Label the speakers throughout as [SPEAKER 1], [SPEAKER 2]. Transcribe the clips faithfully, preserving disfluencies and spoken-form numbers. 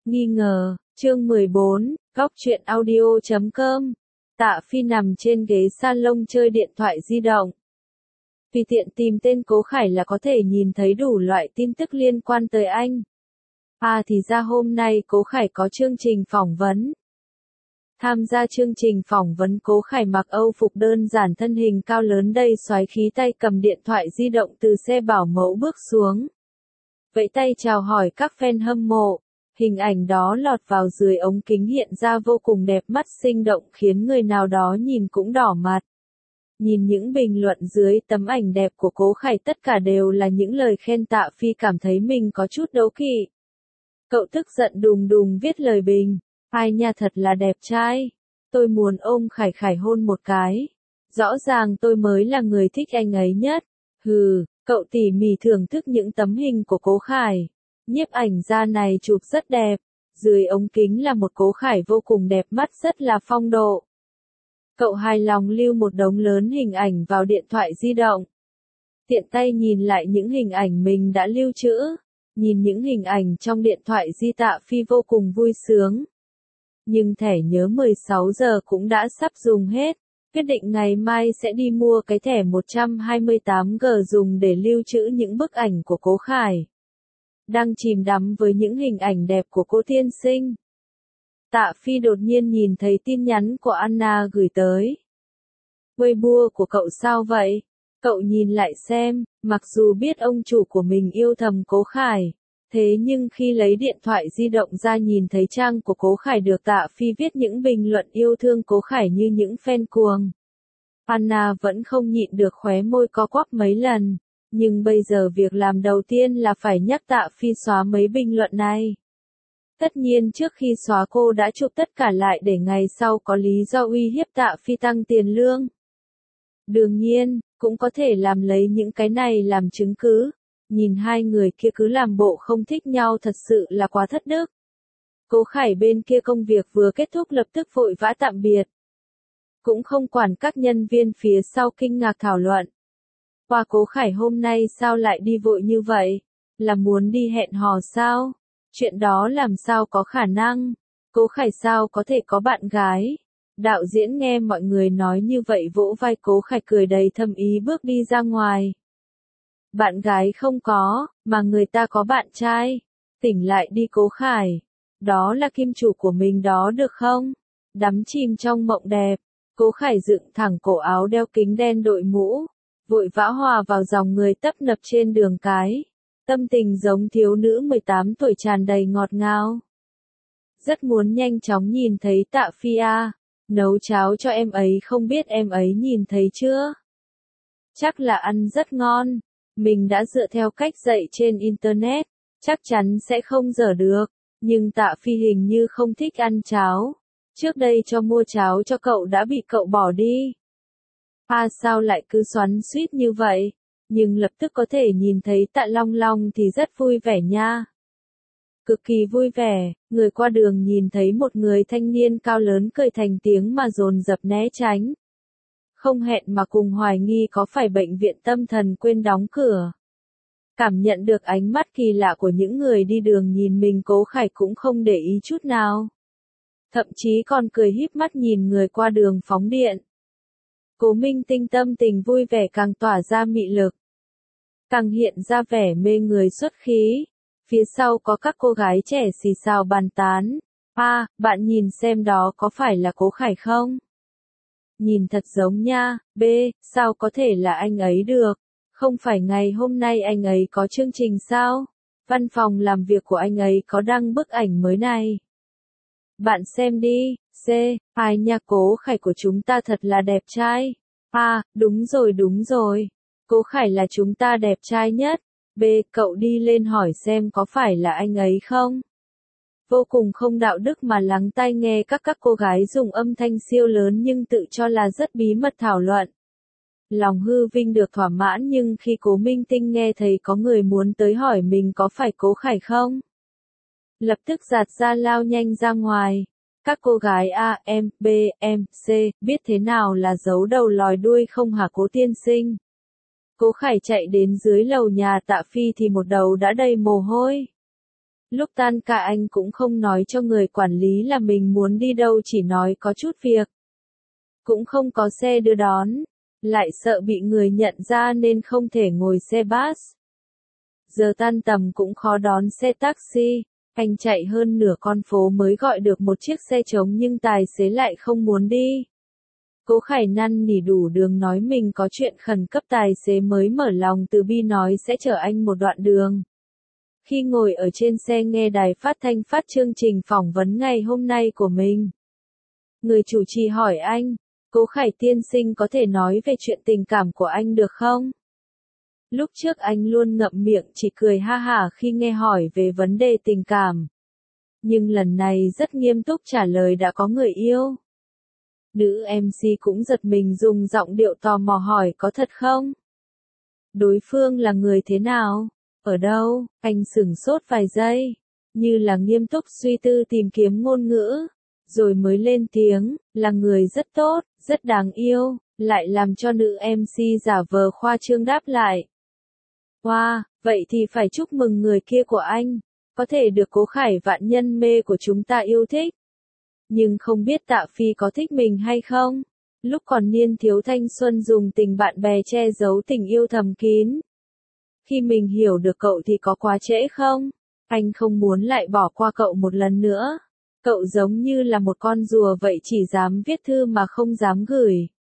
[SPEAKER 1] Nghi ngờ, chương mười bốn, góc truyện audio chấm com. Tạ Phi nằm trên ghế salon chơi điện thoại di động. Vì tiện tìm tên Cố Khải là có thể nhìn thấy đủ loại tin tức liên quan tới anh. À thì ra hôm nay Cố Khải có chương trình phỏng vấn. Tham gia chương trình phỏng vấn, Cố Khải mặc âu phục đơn giản, thân hình cao lớn đầy xoáy khí, tay cầm điện thoại di động từ xe bảo mẫu bước xuống. Vẫy tay chào hỏi các fan hâm mộ. Hình ảnh đó lọt vào dưới ống kính hiện ra vô cùng đẹp mắt sinh động, khiến người nào đó nhìn cũng đỏ mặt. Nhìn những bình luận dưới tấm ảnh đẹp của Cố Khải, tất cả đều là những lời khen. Tạ Phi cảm thấy mình có chút đố kỵ. Cậu tức giận đùng đùng viết lời bình. Ai nha, thật là đẹp trai. Tôi muốn ôm Khải Khải hôn một cái. Rõ ràng tôi mới là người thích anh ấy nhất. Hừ, cậu tỉ mỉ thưởng thức những tấm hình của Cố Khải. Nhiếp ảnh gia này chụp rất đẹp. Dưới ống kính là một Cố Khải vô cùng đẹp mắt, rất là phong độ. Cậu hài lòng lưu một đống lớn hình ảnh vào điện thoại di động. Tiện tay nhìn lại những hình ảnh mình đã lưu trữ. Nhìn những hình ảnh trong điện thoại di, Tạ Phi vô cùng vui sướng. Nhưng thẻ nhớ mười sáu giờ cũng đã sắp dùng hết. Quyết định ngày mai sẽ đi mua cái thẻ một trăm hai mươi tám gi ga dùng để lưu trữ những bức ảnh của Cố Khải. Đang chìm đắm với những hình ảnh đẹp của cô tiên sinh. Tạ Phi đột nhiên nhìn thấy tin nhắn của Anna gửi tới. Weibo của cậu sao vậy? Cậu nhìn lại xem, mặc dù biết ông chủ của mình yêu thầm Cố Khải, thế nhưng khi lấy điện thoại di động ra nhìn thấy trang của Cố Khải được Tạ Phi viết những bình luận yêu thương Cố Khải như những fan cuồng. Anna vẫn không nhịn được khóe môi co quắp mấy lần, nhưng bây giờ việc làm đầu tiên là phải nhắc Tạ Phi xóa mấy bình luận này. Tất nhiên trước khi xóa cô đã chụp tất cả lại để ngày sau có lý do uy hiếp Tạ Phi tăng tiền lương. Đương nhiên, cũng có thể làm lấy những cái này làm chứng cứ. Nhìn hai người kia cứ làm bộ không thích nhau thật sự là quá thất đức. Cố Khải bên kia công việc vừa kết thúc lập tức vội vã tạm biệt. Cũng không quản các nhân viên phía sau kinh ngạc thảo luận. Qua Cố Khải hôm nay sao lại đi vội như vậy? Là muốn đi hẹn hò sao? Chuyện đó làm sao có khả năng? Cố Khải sao có thể có bạn gái? Đạo diễn nghe mọi người nói như vậy vỗ vai Cố Khải cười đầy thâm ý bước đi ra ngoài. Bạn gái không có, mà người ta có bạn trai. Tỉnh lại đi Cố Khải. Đó là kim chủ của mình đó được không? Đắm chìm trong mộng đẹp. Cố Khải dựng thẳng cổ áo, đeo kính đen, đội mũ. Vội vã hòa vào dòng người tấp nập trên đường cái. Tâm tình giống thiếu nữ mười tám tuổi tràn đầy ngọt ngào. Rất muốn nhanh chóng nhìn thấy Tạ Phi à. Nấu cháo cho em ấy, không biết em ấy nhìn thấy chưa? Chắc là ăn rất ngon. Mình đã dựa theo cách dạy trên internet, chắc chắn sẽ không dở được. Nhưng Tạ Phi hình như không thích ăn cháo. Trước đây cho mua cháo cho cậu đã bị cậu bỏ đi. À sao lại cứ xoắn xuýt như vậy? Nhưng lập tức có thể nhìn thấy Tạ Long Long thì rất vui vẻ nha. Cực kỳ vui vẻ, người qua đường nhìn thấy một người thanh niên cao lớn cười thành tiếng mà dồn dập né tránh. Không hẹn mà cùng hoài nghi có phải bệnh viện tâm thần quên đóng cửa. Cảm nhận được ánh mắt kỳ lạ của những người đi đường nhìn mình, Cố Khải cũng không để ý chút nào. Thậm chí còn cười híp mắt nhìn người qua đường phóng điện. Cố Minh Tinh tâm tình vui vẻ càng tỏa ra mị lực. Càng hiện ra vẻ mê người xuất khí. Phía sau có các cô gái trẻ xì xào bàn tán. À, bạn nhìn xem đó có phải là Cố Khải không? Nhìn thật giống nha. B, sao có thể là anh ấy được? Không phải ngày hôm nay anh ấy có chương trình sao? Văn phòng làm việc của anh ấy có đăng bức ảnh mới này. Bạn xem đi. C, ai nha, Cố Khải của chúng ta thật là đẹp trai. À, đúng rồi đúng rồi. Cố Khải là chúng ta đẹp trai nhất. B, cậu đi lên hỏi xem có phải là anh ấy không? Vô cùng không đạo đức mà lắng tai nghe các các cô gái dùng âm thanh siêu lớn nhưng tự cho là rất bí mật thảo luận. Lòng hư vinh được thỏa mãn, nhưng khi Cố Minh Tinh nghe thấy có người muốn tới hỏi mình có phải Cố Khải không, lập tức giạt ra lao nhanh ra ngoài. Các cô gái A, M, B, M, C, biết thế nào là giấu đầu lòi đuôi không hả Cố tiên sinh? Cố Khải chạy đến dưới lầu nhà Tạ Phi thì một đầu đã đầy mồ hôi. Lúc tan ca anh cũng không nói cho người quản lý là mình muốn đi đâu, chỉ nói có chút việc. Cũng không có xe đưa đón, lại sợ bị người nhận ra nên không thể ngồi xe bus. Giờ tan tầm cũng khó đón xe taxi, anh chạy hơn nửa con phố mới gọi được một chiếc xe trống nhưng tài xế lại không muốn đi. Cố Khải năn nỉ đủ đường nói mình có chuyện khẩn cấp, tài xế mới mở lòng từ bi nói sẽ chở anh một đoạn đường. Khi ngồi ở trên xe nghe đài phát thanh phát chương trình phỏng vấn ngày hôm nay của mình, người chủ trì hỏi anh, Cố Khải tiên sinh có thể nói về chuyện tình cảm của anh được không? Lúc trước anh luôn ngậm miệng chỉ cười ha hả khi nghe hỏi về vấn đề tình cảm. Nhưng lần này rất nghiêm túc trả lời đã có người yêu. Nữ em xê cũng giật mình dùng giọng điệu tò mò hỏi có thật không? Đối phương là người thế nào? Ở đâu? Anh sửng sốt vài giây, như là nghiêm túc suy tư tìm kiếm ngôn ngữ, rồi mới lên tiếng, là người rất tốt, rất đáng yêu, lại làm cho nữ em xê giả vờ khoa trương đáp lại. Wow, vậy thì phải chúc mừng người kia của anh, có thể được Cố Khải vạn nhân mê của chúng ta yêu thích. Nhưng không biết Tạ Phi có thích mình hay không? Lúc còn niên thiếu thanh xuân dùng tình bạn bè che giấu tình yêu thầm kín. Khi mình hiểu được cậu thì có quá trễ không? Anh không muốn lại bỏ qua cậu một lần nữa. Cậu giống như là một con rùa vậy, chỉ dám viết thư mà không dám gửi.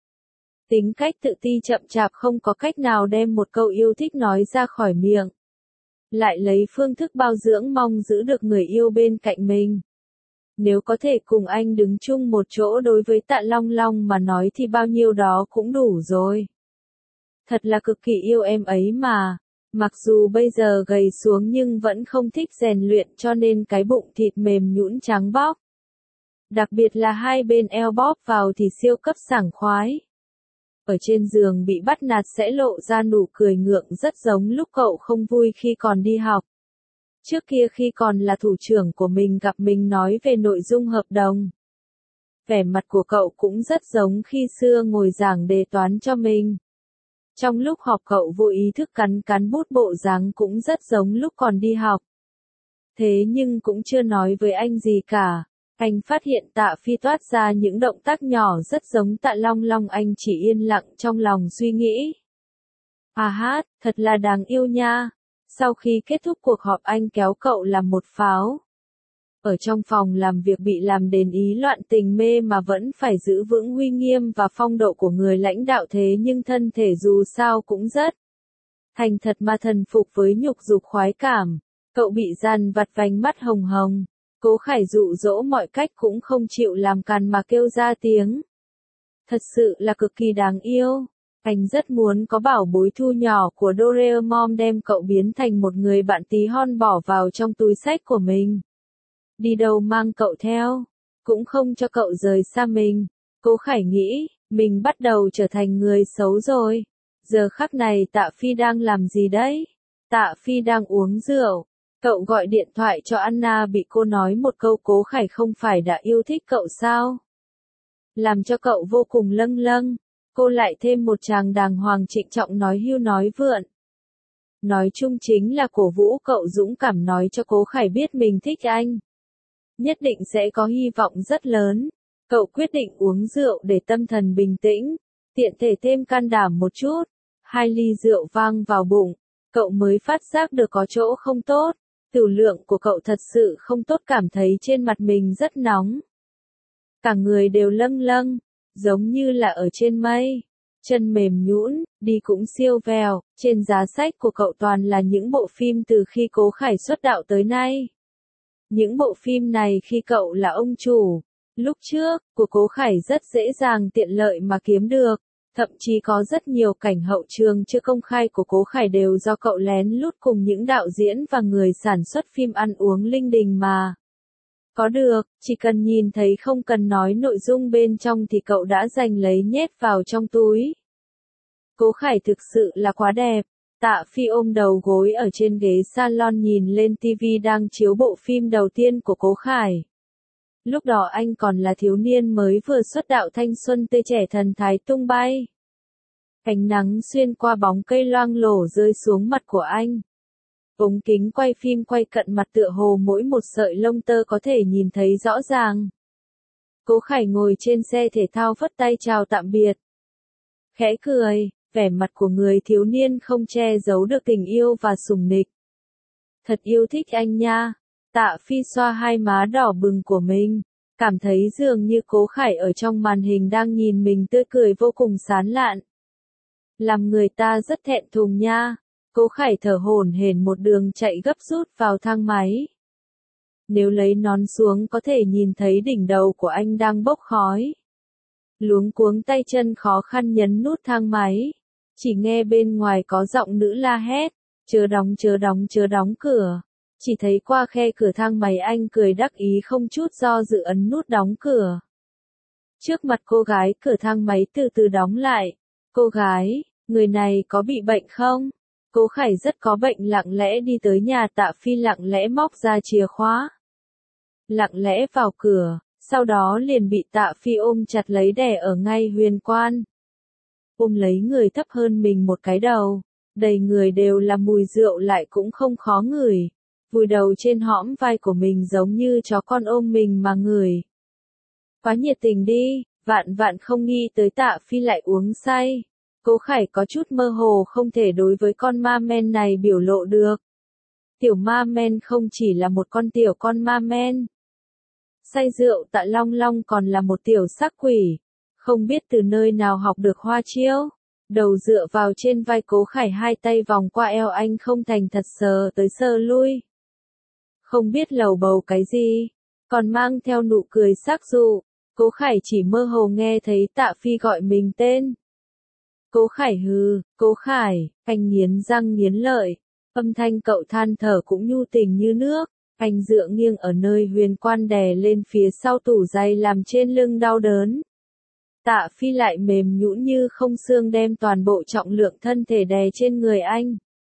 [SPEAKER 1] Tính cách tự ti chậm chạp, không có cách nào đem một câu yêu thích nói ra khỏi miệng. Lại lấy phương thức bao dưỡng mong giữ được người yêu bên cạnh mình. Nếu có thể cùng anh đứng chung một chỗ đối với Tạ Long Long mà nói thì bao nhiêu đó cũng đủ rồi. Thật là cực kỳ yêu em ấy mà. Mặc dù bây giờ gầy xuống nhưng vẫn không thích rèn luyện cho nên cái bụng thịt mềm nhũn trắng bóc. Đặc biệt là hai bên eo bóp vào thì siêu cấp sảng khoái. Ở trên giường bị bắt nạt sẽ lộ ra nụ cười ngượng rất giống lúc cậu không vui khi còn đi học. Trước kia khi còn là thủ trưởng của mình gặp mình nói về nội dung hợp đồng. Vẻ mặt của cậu cũng rất giống khi xưa ngồi giảng đề toán cho mình. Trong lúc họp cậu vô ý thức cắn cắn bút, bộ dáng cũng rất giống lúc còn đi học. Thế nhưng cũng chưa nói với anh gì cả. Anh phát hiện Tạ Phi toát ra những động tác nhỏ rất giống Tạ Long Long, anh chỉ yên lặng trong lòng suy nghĩ. À hát, thật là đáng yêu nha. Sau khi kết thúc cuộc họp anh kéo cậu làm một pháo. Ở trong phòng làm việc bị làm đền ý loạn tình mê mà vẫn phải giữ vững uy nghiêm và phong độ của người lãnh đạo, thế nhưng thân thể dù sao cũng rất thành thật mà thần phục với nhục dục khoái cảm. Cậu bị dằn vặt vành mắt hồng hồng. Cố Khải dụ dỗ mọi cách cũng không chịu làm càn mà kêu ra tiếng. Thật sự là cực kỳ đáng yêu. Anh rất muốn có bảo bối thu nhỏ của Doraemon đem cậu biến thành một người bạn tí hon bỏ vào trong túi xách của mình. Đi đâu mang cậu theo, cũng không cho cậu rời xa mình. Cố Khải nghĩ, mình bắt đầu trở thành người xấu rồi. Giờ khắc này Tạ Phi đang làm gì đấy? Tạ Phi đang uống rượu. Cậu gọi điện thoại cho Anna, bị cô nói một câu Cố Khải không phải đã yêu thích cậu sao? Làm cho cậu vô cùng lâng lâng. Cô lại thêm một tràng đàng hoàng trịnh trọng nói hưu nói vượn. Nói chung chính là cổ vũ cậu dũng cảm nói cho Cố Khải biết mình thích anh. Nhất định sẽ có hy vọng rất lớn. Cậu quyết định uống rượu để tâm thần bình tĩnh, tiện thể thêm can đảm một chút. Hai ly rượu vang vào bụng, cậu mới phát giác được có chỗ không tốt. Tửu lượng của cậu thật sự không tốt, cảm thấy trên mặt mình rất nóng. Cả người đều lâng lâng, giống như là ở trên mây. Chân mềm nhũn, đi cũng siêu vèo, trên giá sách của cậu toàn là những bộ phim từ khi Cố Khải xuất đạo tới nay. Những bộ phim này khi cậu là ông chủ, lúc trước, của Cố Khải rất dễ dàng tiện lợi mà kiếm được. Thậm chí có rất nhiều cảnh hậu trường chưa công khai của Cố Khải đều do cậu lén lút cùng những đạo diễn và người sản xuất phim ăn uống linh đình mà có được. Chỉ cần nhìn thấy không cần nói nội dung bên trong thì cậu đã giành lấy nhét vào trong túi. Cố Khải thực sự là quá đẹp. Tạ Phi ôm đầu gối ở trên ghế salon nhìn lên tivi đang chiếu bộ phim đầu tiên của Cố Khải. Lúc đó anh còn là thiếu niên mới vừa xuất đạo, thanh xuân tươi trẻ, thần thái tung bay. Ánh nắng xuyên qua bóng cây loang lổ rơi xuống mặt của anh. Ống kính quay phim quay cận mặt tựa hồ mỗi một sợi lông tơ có thể nhìn thấy rõ ràng. Cố Khải ngồi trên xe thể thao phất tay chào tạm biệt. Khẽ cười, vẻ mặt của người thiếu niên không che giấu được tình yêu và sủng nịch. Thật yêu thích anh nha. Tạ Phi xoa hai má đỏ bừng của mình, cảm thấy dường như Cố Khải ở trong màn hình đang nhìn mình tươi cười vô cùng sán lạn. Làm người ta rất thẹn thùng nha. Cố Khải thở hổn hển một đường chạy gấp rút vào thang máy. Nếu lấy nón xuống có thể nhìn thấy đỉnh đầu của anh đang bốc khói. Luống cuống tay chân khó khăn nhấn nút thang máy. Chỉ nghe bên ngoài có giọng nữ la hét, chớ đóng chớ đóng chớ đóng cửa. Chỉ thấy qua khe cửa thang máy anh cười đắc ý không chút do dự ấn nút đóng cửa. Trước mặt cô gái cửa thang máy từ từ đóng lại. Cô gái, người này có bị bệnh không? Cố Khải rất có bệnh lặng lẽ đi tới nhà Tạ Phi lặng lẽ móc ra chìa khóa. Lặng lẽ vào cửa, sau đó liền bị Tạ Phi ôm chặt lấy đè ở ngay huyền quan. Ôm lấy người thấp hơn mình một cái đầu, đầy người đều là mùi rượu lại cũng không khó ngửi. Vùi đầu trên hõm vai của mình giống như chó con ôm mình mà ngửi. Quá nhiệt tình đi, vạn vạn không nghĩ tới Tạ Phi lại uống say. Cố Khải có chút mơ hồ không thể đối với con ma men này biểu lộ được. Tiểu ma men không chỉ là một con tiểu con ma men. Say rượu Tạ Long Long còn là một tiểu sắc quỷ. Không biết từ nơi nào học được hoa chiêu. Đầu dựa vào trên vai Cố Khải hai tay vòng qua eo anh không thành thật sờ tới sờ lui. Không biết lầu bầu cái gì. Còn mang theo nụ cười sắc dụ. Cố Khải chỉ mơ hồ nghe thấy Tạ Phi gọi mình tên. Cố Khải hừ, Cố Khải, anh nghiến răng nghiến lợi. Âm thanh cậu than thở cũng nhu tình như nước. Anh dựa nghiêng ở nơi huyền quan đè lên phía sau tủ giày làm trên lưng đau đớn. Tạ Phi lại mềm nhũn như không xương đem toàn bộ trọng lượng thân thể đè trên người anh.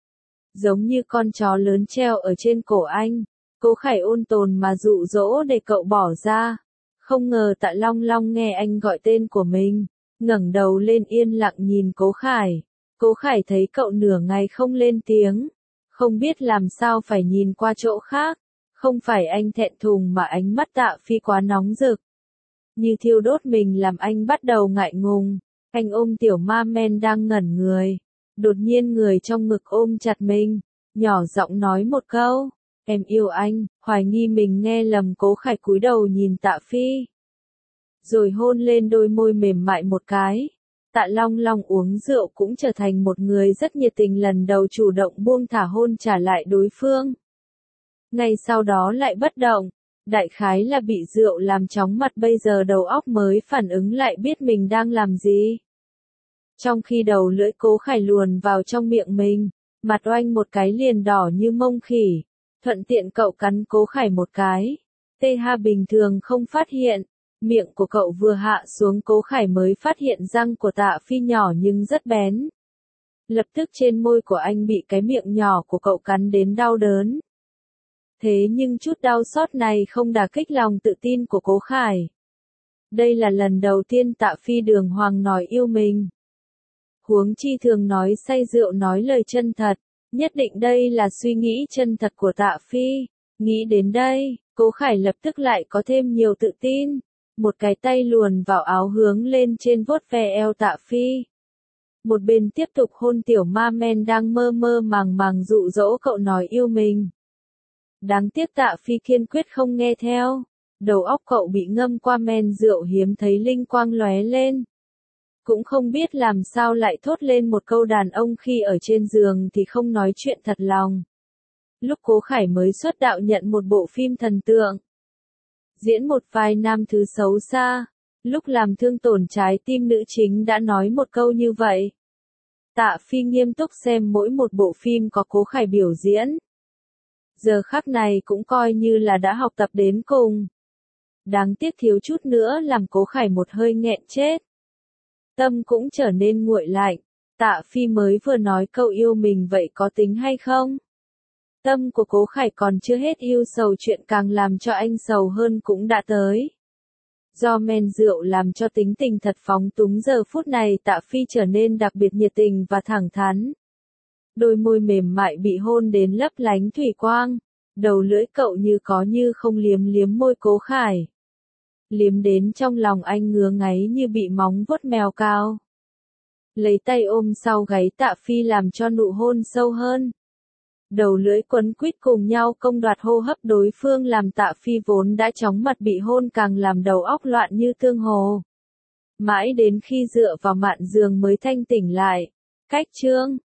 [SPEAKER 1] Giống như con chó lớn treo ở trên cổ anh. Cố Khải ôn tồn mà dụ dỗ để cậu bỏ ra. Không ngờ Tạ Long Long nghe anh gọi tên của mình. Ngẩng đầu lên yên lặng nhìn Cố Khải. Cố Khải thấy cậu nửa ngày không lên tiếng. Không biết làm sao phải nhìn qua chỗ khác. Không phải anh thẹn thùng mà ánh mắt Tạ Phi quá nóng rực. Như thiêu đốt mình làm anh bắt đầu ngại ngùng. Anh ôm tiểu ma men đang ngẩn người. Đột nhiên người trong ngực ôm chặt mình. Nhỏ giọng nói một câu. Em yêu anh, hoài nghi mình nghe lầm. Cố Khải cúi đầu nhìn Tạ Phi. Rồi hôn lên đôi môi mềm mại một cái. Tạ Long Long uống rượu cũng trở thành một người rất nhiệt tình lần đầu chủ động buông thả hôn trả lại đối phương. Ngay sau đó lại bất động. Đại khái là bị rượu làm chóng mặt bây giờ đầu óc mới phản ứng lại biết mình đang làm gì. Trong khi đầu lưỡi Cố Khải luồn vào trong miệng mình, mặt oanh một cái liền đỏ như mông khỉ. Thuận tiện cậu cắn Cố Khải một cái. tê hát bình thường không phát hiện. Miệng của cậu vừa hạ xuống Cố Khải mới phát hiện răng của Tạ Phi nhỏ nhưng rất bén. Lập tức trên môi của anh bị cái miệng nhỏ của cậu cắn đến đau đớn. Thế nhưng chút đau xót này không đả kích lòng tự tin của Cố Khải. Đây là lần đầu tiên Tạ Phi đường hoàng nói yêu mình. Huống chi thường nói say rượu nói lời chân thật. Nhất định đây là suy nghĩ chân thật của Tạ Phi. Nghĩ đến đây, Cố Khải lập tức lại có thêm nhiều tự tin. Một cái tay luồn vào áo hướng lên trên vuốt ve eo Tạ Phi. Một bên tiếp tục hôn tiểu ma men đang mơ mơ màng màng dụ dỗ cậu nói yêu mình. Đáng tiếc Tạ Phi kiên quyết không nghe theo. Đầu óc cậu bị ngâm qua men rượu hiếm thấy linh quang lóe lên. Cũng không biết làm sao lại thốt lên một câu đàn ông khi ở trên giường thì không nói chuyện thật lòng. Lúc Cố Khải mới xuất đạo nhận một bộ phim thần tượng. Diễn một vai nam thứ xấu xa. Lúc làm thương tổn trái tim nữ chính đã nói một câu như vậy. Tạ Phi nghiêm túc xem mỗi một bộ phim có Cố Khải biểu diễn. Giờ khắc này cũng coi như là đã học tập đến cùng. Đáng tiếc thiếu chút nữa làm Cố Khải một hơi nghẹn chết. Tâm cũng trở nên nguội lạnh. Tạ Phi mới vừa nói câu yêu mình vậy có tính hay không? Tâm của Cố Khải còn chưa hết yêu sầu chuyện càng làm cho anh sầu hơn cũng đã tới. Do men rượu làm cho tính tình thật phóng túng giờ phút này Tạ Phi trở nên đặc biệt nhiệt tình và thẳng thắn. Đôi môi mềm mại bị hôn đến lấp lánh thủy quang. Đầu lưỡi cậu như có như không liếm liếm môi Cố Khải. Liếm đến trong lòng anh ngứa ngáy như bị móng vuốt mèo cào. Lấy tay ôm sau gáy Tạ Phi làm cho nụ hôn sâu hơn. Đầu lưỡi quấn quýt cùng nhau công đoạt hô hấp đối phương làm Tạ Phi vốn đã chóng mặt bị hôn càng làm đầu óc loạn như tương hồ. Mãi đến khi dựa vào mạn giường mới thanh tỉnh lại. Cách chương